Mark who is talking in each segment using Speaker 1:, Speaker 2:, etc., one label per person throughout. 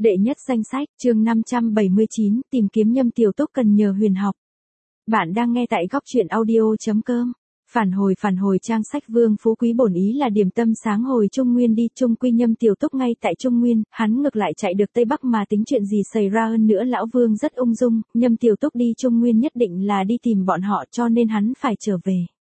Speaker 1: Đệ nhất danh sách, chương 579, tìm kiếm Nhâm Tiểu Túc cần nhờ huyền học. Bạn đang nghe tại góc truyện audio.com. Phản hồi trang sách Vương Phú Quý bổn ý là điểm tâm sáng hồi Trung Nguyên đi, Trung Quy Nhâm Tiểu Túc ngay tại Trung Nguyên, hắn ngược lại chạy được Tây Bắc mà tính chuyện gì xảy ra hơn nữa lão Vương rất ung dung, Nhâm Tiểu Túc đi Trung Nguyên nhất định là đi tìm bọn họ cho nên hắn phải trở về.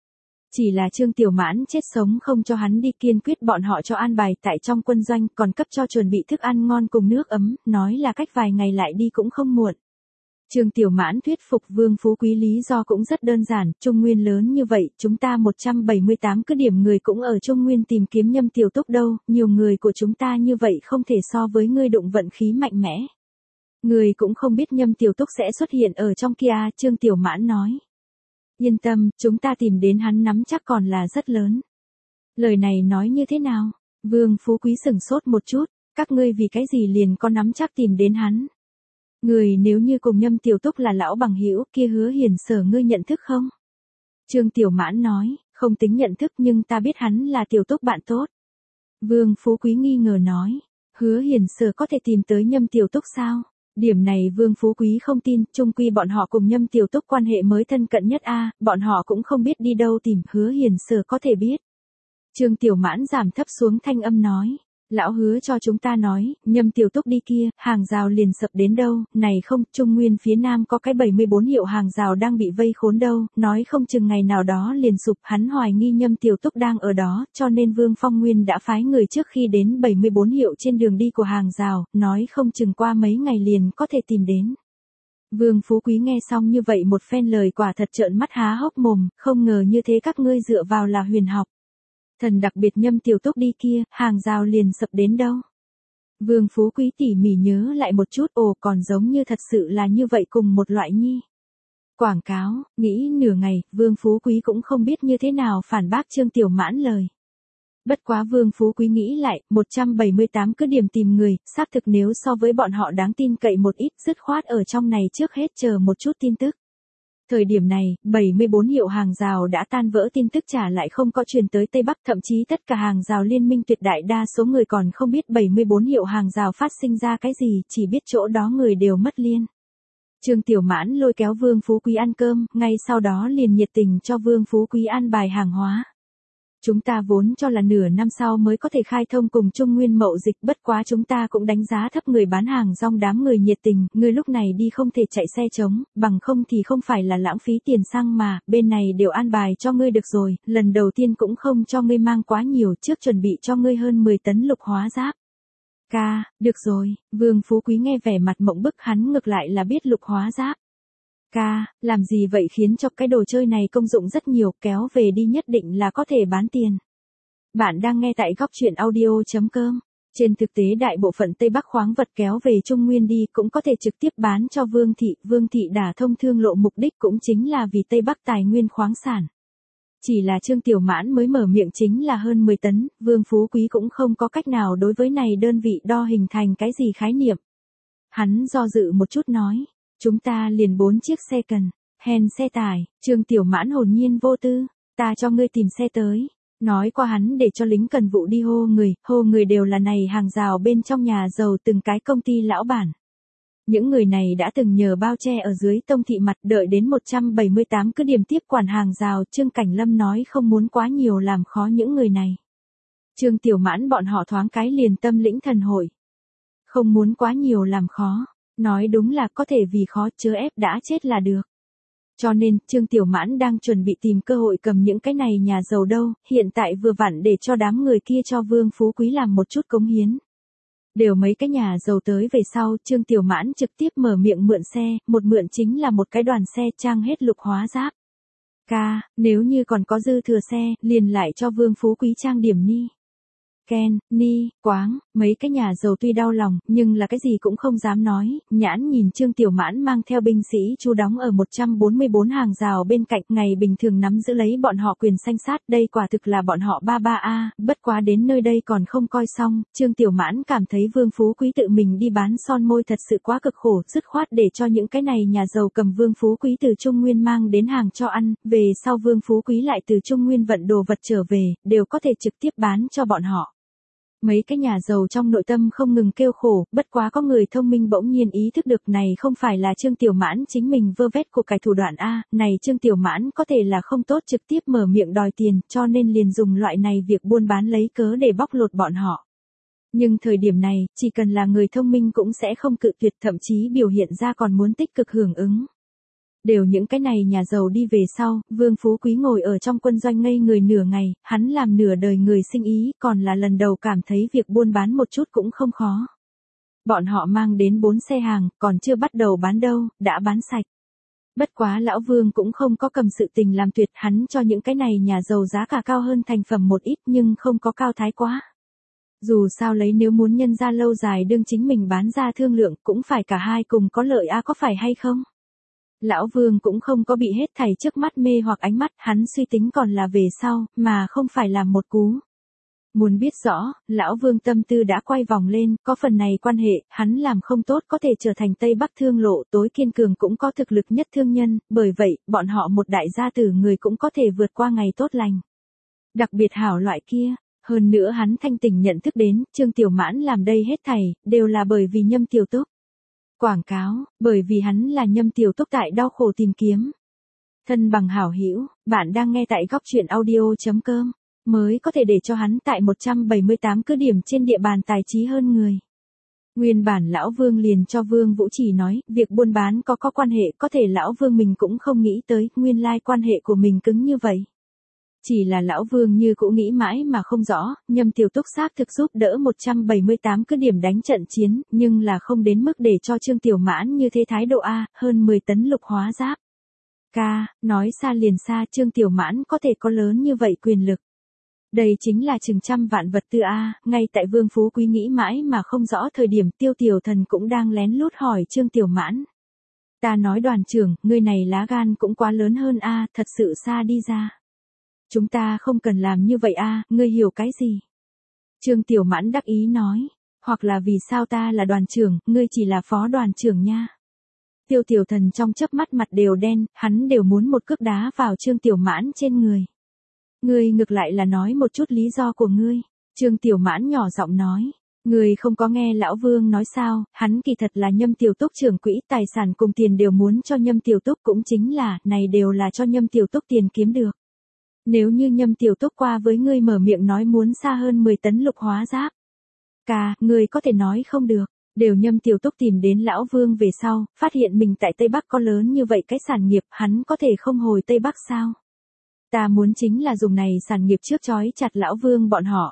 Speaker 1: Chỉ là Trương Tiểu Mãn chết sống không cho hắn đi, kiên quyết bọn họ cho an bài tại trong quân doanh, còn cấp cho chuẩn bị thức ăn ngon cùng nước ấm, nói là cách vài ngày lại đi cũng không muộn. Trương Tiểu Mãn thuyết phục Vương Phú Quý lý do cũng rất đơn giản, Trung Nguyên lớn như vậy, chúng ta 178 cứ điểm người cũng ở Trung Nguyên tìm kiếm Nhâm Tiểu Túc đâu, nhiều người của chúng ta như vậy không thể so với ngươi đụng vận khí mạnh mẽ. Người cũng không biết Nhâm Tiểu Túc sẽ xuất hiện ở trong kia, Trương Tiểu Mãn nói. Yên tâm, chúng ta tìm đến hắn nắm chắc còn là rất lớn. Lời này nói như thế nào? Vương Phú Quý sửng sốt một chút, các ngươi vì cái gì liền có nắm chắc tìm đến hắn? Người nếu như cùng Nhâm Tiểu Túc là lão bằng hữu kia Hứa Hiền Sở ngươi nhận thức không? Trương Tiểu Mãn nói, không tính nhận thức nhưng ta biết hắn là Tiểu Túc bạn tốt. Vương Phú Quý nghi ngờ nói, Hứa Hiền Sở có thể tìm tới Nhâm Tiểu Túc sao? Điểm này Vương Phú Quý không tin, chung quy bọn họ cùng Nhâm Tiểu Túc quan hệ mới thân cận nhất bọn họ cũng không biết đi đâu tìm, Hứa Hiền Sở có thể biết. Trương Tiểu Mãn giảm thấp xuống thanh âm nói, lão Hứa cho chúng ta nói, Nhâm Tiểu Túc đi kia, hàng rào liền sập đến đâu, này không, Trung Nguyên phía Nam có cái 74 hiệu hàng rào đang bị vây khốn đâu, nói không chừng ngày nào đó liền sụp, hắn hoài nghi Nhâm Tiểu Túc đang ở đó, cho nên Vương Phong Nguyên đã phái người trước khi đến 74 hiệu trên đường đi của hàng rào, nói không chừng qua mấy ngày liền có thể tìm đến. Vương Phú Quý nghe xong như vậy một phen lời quả thật trợn mắt há hốc mồm, không ngờ như thế các ngươi dựa vào là huyền học. Thần đặc biệt Nhâm Tiểu Túc đi kia, hàng rào liền sập đến đâu. Vương Phú Quý tỉ mỉ nhớ lại một chút, còn giống như thật sự là như vậy cùng một loại nhi. Quảng cáo, nghĩ nửa ngày, Vương Phú Quý cũng không biết như thế nào phản bác Trương Tiểu Mãn lời. Bất quá Vương Phú Quý nghĩ lại, 178 cứ điểm tìm người, xác thực nếu so với bọn họ đáng tin cậy một ít, dứt khoát ở trong này trước hết chờ một chút tin tức. Thời điểm này, 74 hiệu hàng rào đã tan vỡ, tin tức trả lại không có truyền tới Tây Bắc, thậm chí tất cả hàng rào liên minh tuyệt đại đa số người còn không biết 74 hiệu hàng rào phát sinh ra cái gì, chỉ biết chỗ đó người đều mất liên. Trương Tiểu Mãn lôi kéo Vương Phú Quý ăn cơm, ngay sau đó liền nhiệt tình cho Vương Phú Quý an bài hàng hóa. Chúng ta vốn cho là nửa năm sau mới có thể khai thông cùng Trung Nguyên mậu dịch, bất quá chúng ta cũng đánh giá thấp người bán hàng rong đám người nhiệt tình, ngươi lúc này đi không thể chạy xe trống, bằng không thì không phải là lãng phí tiền xăng mà, bên này đều an bài cho ngươi được rồi, lần đầu tiên cũng không cho ngươi mang quá nhiều, trước chuẩn bị cho ngươi hơn 10 tấn lục hóa giáp. Được rồi, Vương Phú Quý nghe vẻ mặt mộng bức, hắn ngược lại là biết lục hóa giáp. Làm gì vậy khiến cho cái đồ chơi này công dụng rất nhiều, kéo về đi nhất định là có thể bán tiền. Bạn đang nghe tại góc truyện audio.com. Trên thực tế đại bộ phận Tây Bắc khoáng vật kéo về Trung Nguyên đi cũng có thể trực tiếp bán cho Vương thị đả thông thương lộ, mục đích cũng chính là vì Tây Bắc tài nguyên khoáng sản. Chỉ là Trương Tiểu Mãn mới mở miệng chính là hơn 10 tấn, Vương Phú Quý cũng không có cách nào đối với này đơn vị đo hình thành cái gì khái niệm. Hắn do dự một chút nói. Chúng ta liền 4 chiếc xe cần, hèn xe tải, Trương Tiểu Mãn hồn nhiên vô tư, ta cho ngươi tìm xe tới. Nói qua hắn để cho lính cần vụ đi hô người đều là này hàng rào bên trong nhà giàu từng cái công ty lão bản. Những người này đã từng nhờ bao che ở dưới Tông thị mặt, đợi đến 178 cứ điểm tiếp quản hàng rào, Trương Cảnh Lâm nói không muốn quá nhiều làm khó những người này. Trương Tiểu Mãn bọn họ thoáng cái liền tâm lĩnh thần hội. Không muốn quá nhiều làm khó. Nói đúng là có thể vì khó chớ ép đã chết là được. Cho nên, Trương Tiểu Mãn đang chuẩn bị tìm cơ hội cầm những cái này nhà giàu đâu, hiện tại vừa vặn để cho đám người kia cho Vương Phú Quý làm một chút cống hiến. Đều mấy cái nhà giàu tới về sau, Trương Tiểu Mãn trực tiếp mở miệng mượn xe, một mượn chính là một cái đoàn xe trang hết lục hóa giáp. Nếu như còn có dư thừa xe, liền lại cho Vương Phú Quý trang điểm quáng, mấy cái nhà giàu tuy đau lòng, nhưng là cái gì cũng không dám nói, nhãn nhìn Trương Tiểu Mãn mang theo binh sĩ chu đóng ở 144 hàng rào bên cạnh, ngày bình thường nắm giữ lấy bọn họ quyền sanh sát, đây quả thực là bọn họ ba bất quá đến nơi đây còn không coi xong, Trương Tiểu Mãn cảm thấy Vương Phú Quý tự mình đi bán son môi thật sự quá cực khổ, dứt khoát để cho những cái này nhà giàu cầm Vương Phú Quý từ Trung Nguyên mang đến hàng cho ăn, về sau Vương Phú Quý lại từ Trung Nguyên vận đồ vật trở về, đều có thể trực tiếp bán cho bọn họ. Mấy cái nhà giàu trong nội tâm không ngừng kêu khổ, bất quá có người thông minh bỗng nhiên ý thức được này không phải là Trương Tiểu Mãn chính mình vơ vét của cải thủ đoạn A, này Trương Tiểu Mãn có thể là không tốt trực tiếp mở miệng đòi tiền, cho nên liền dùng loại này việc buôn bán lấy cớ để bóc lột bọn họ. Nhưng thời điểm này, chỉ cần là người thông minh cũng sẽ không cự tuyệt, thậm chí biểu hiện ra còn muốn tích cực hưởng ứng. Đều những cái này nhà giàu đi về sau, Vương Phú Quý ngồi ở trong quân doanh ngây người nửa ngày, hắn làm nửa đời người sinh ý, còn là lần đầu cảm thấy việc buôn bán một chút cũng không khó. Bọn họ mang đến 4 xe hàng, còn chưa bắt đầu bán đâu, đã bán sạch. Bất quá lão Vương cũng không có cầm sự tình làm tuyệt, hắn cho những cái này nhà giàu giá cả cao hơn thành phẩm một ít nhưng không có cao thái quá. Dù sao lấy nếu muốn nhân ra lâu dài đương chính mình bán ra thương lượng cũng phải cả hai cùng có lợi a, có phải hay không? Lão Vương cũng không có bị hết thảy trước mắt mê hoặc ánh mắt, hắn suy tính còn là về sau, mà không phải làm một cú. Muốn biết rõ, Lão Vương tâm tư đã quay vòng lên, có phần này quan hệ, hắn làm không tốt có thể trở thành Tây Bắc thương lộ tối kiên cường cũng có thực lực nhất thương nhân, bởi vậy, bọn họ một đại gia tử người cũng có thể vượt qua ngày tốt lành. Đặc biệt hảo loại kia. Hơn nữa hắn thanh tỉnh nhận thức đến, Trương Tiểu Mãn làm đây hết thảy, đều là bởi vì Nhâm Tiểu Túc. Quảng cáo, bởi vì hắn là Nhâm Tiểu Túc tại đau khổ tìm kiếm. Thân bằng hảo hữu, bạn đang nghe tại góc truyện audio.com, mới có thể để cho hắn tại 178 cứ điểm trên địa bàn tài trí hơn người. Nguyên bản Lão Vương liền cho Vương Vũ Chỉ nói, việc buôn bán có quan hệ, có thể Lão Vương mình cũng không nghĩ tới, nguyên lai quan hệ của mình cứng như vậy. Chỉ là Lão Vương như cũng nghĩ mãi mà không rõ, Nhâm Tiểu Túc xác thực giúp đỡ 178 cứ điểm đánh trận chiến, nhưng là không đến mức để cho Trương Tiểu Mãn như thế thái độ A, hơn 10 tấn lục hóa giáp. Ca, nói xa liền xa Trương Tiểu Mãn có thể có lớn như vậy quyền lực. Đây chính là chừng trăm vạn vật tư A, ngay tại Vương Phú Quý nghĩ mãi mà không rõ thời điểm Tiêu Tiểu Thần cũng đang lén lút hỏi Trương Tiểu Mãn. Ta nói đoàn trưởng, ngươi này lá gan cũng quá lớn hơn A, thật sự xa đi ra. Chúng ta không cần làm như vậy a, ngươi hiểu cái gì? Trương Tiểu Mãn đắc ý nói, hoặc là vì sao ta là đoàn trưởng, ngươi chỉ là phó đoàn trưởng nha. Tiêu Tiểu Thần trong chớp mắt mặt đều đen, hắn đều muốn một cước đá vào Trương Tiểu Mãn trên người. Ngươi ngược lại là nói một chút lý do của ngươi. Trương Tiểu Mãn nhỏ giọng nói, ngươi không có nghe Lão Vương nói sao, hắn kỳ thật là Nhâm Tiểu Túc trưởng quỹ, tài sản cùng tiền đều muốn cho Nhâm Tiểu Túc, cũng chính là, này đều là cho Nhâm Tiểu Túc tiền kiếm được. Nếu như Nhâm Tiểu Túc qua với ngươi mở miệng nói muốn xa hơn 10 tấn lục hóa giáp. Ca, ngươi có thể nói không được, đều Nhâm Tiểu Túc tìm đến Lão Vương về sau, phát hiện mình tại Tây Bắc có lớn như vậy cái sản nghiệp, hắn có thể không hồi Tây Bắc sao? Ta muốn chính là dùng này sản nghiệp trước chói chặt Lão Vương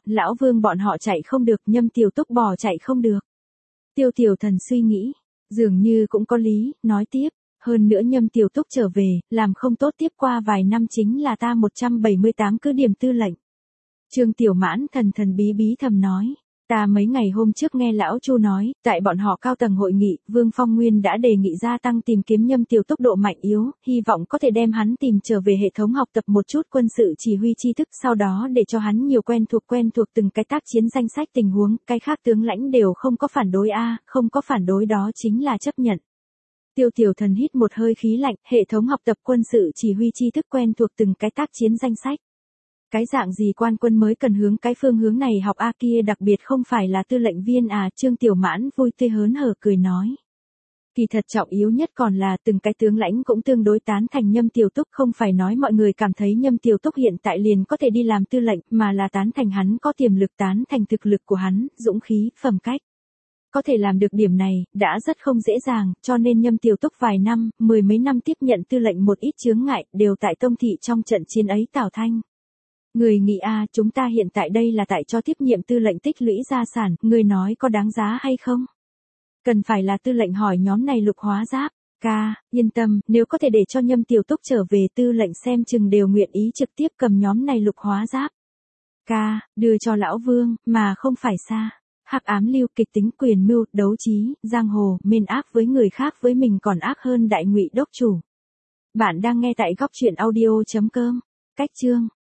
Speaker 1: bọn họ chạy không được, Nhâm Tiểu Túc bỏ chạy không được. Tiêu Tiểu Thần suy nghĩ, dường như cũng có lý, nói tiếp. Hơn nữa Nhâm Tiểu Túc trở về, làm không tốt tiếp qua vài năm chính là ta 178 cứ điểm tư lệnh. Trương Tiểu Mãn thần thần bí bí thầm nói, ta mấy ngày hôm trước nghe Lão Chu nói, tại bọn họ cao tầng hội nghị, Vương Phong Nguyên đã đề nghị gia tăng tìm kiếm Nhâm Tiểu Túc độ mạnh yếu, hy vọng có thể đem hắn tìm trở về hệ thống học tập một chút quân sự chỉ huy tri thức, sau đó để cho hắn nhiều quen thuộc từng cái tác chiến danh sách tình huống, cái khác tướng lãnh đều không có phản đối a, không có phản đối đó chính là chấp nhận. Tiêu Tiểu Thần hít một hơi khí lạnh, hệ thống học tập quân sự chỉ huy tri thức quen thuộc từng cái tác chiến danh sách. Cái dạng gì quan quân mới cần hướng cái phương hướng này học a, kia đặc biệt không phải là tư lệnh viên à, Trương Tiểu Mãn vui tươi hớn hở cười nói. Kỳ thật trọng yếu nhất còn là từng cái tướng lãnh cũng tương đối tán thành Nhâm Tiểu Túc, không phải nói mọi người cảm thấy Nhâm Tiểu Túc hiện tại liền có thể đi làm tư lệnh, mà là tán thành hắn có tiềm lực, tán thành thực lực của hắn, dũng khí, phẩm cách. Có thể làm được điểm này, đã rất không dễ dàng, cho nên Nhâm Tiểu Túc vài năm, 10 mấy năm tiếp nhận tư lệnh một ít chướng ngại, đều tại Tông Thị trong trận chiến ấy tảo thanh. Người nghĩ a, chúng ta hiện tại đây là tại cho tiếp nhiệm tư lệnh tích lũy gia sản, người nói có đáng giá hay không? Cần phải là tư lệnh hỏi nhóm này lục hóa giáp. Ca, yên tâm, nếu có thể để cho Nhâm Tiểu Túc trở về tư lệnh xem chừng đều nguyện ý trực tiếp cầm nhóm này lục hóa giáp. Ca, đưa cho Lão Vương, mà không phải xa. Hắc ám lưu, kịch tính, quyền mưu, đấu trí, giang hồ, mên ác với người khác với mình còn ác hơn đại ngụy đốc chủ. Bạn đang nghe tại góc truyện audio.com. Cách chương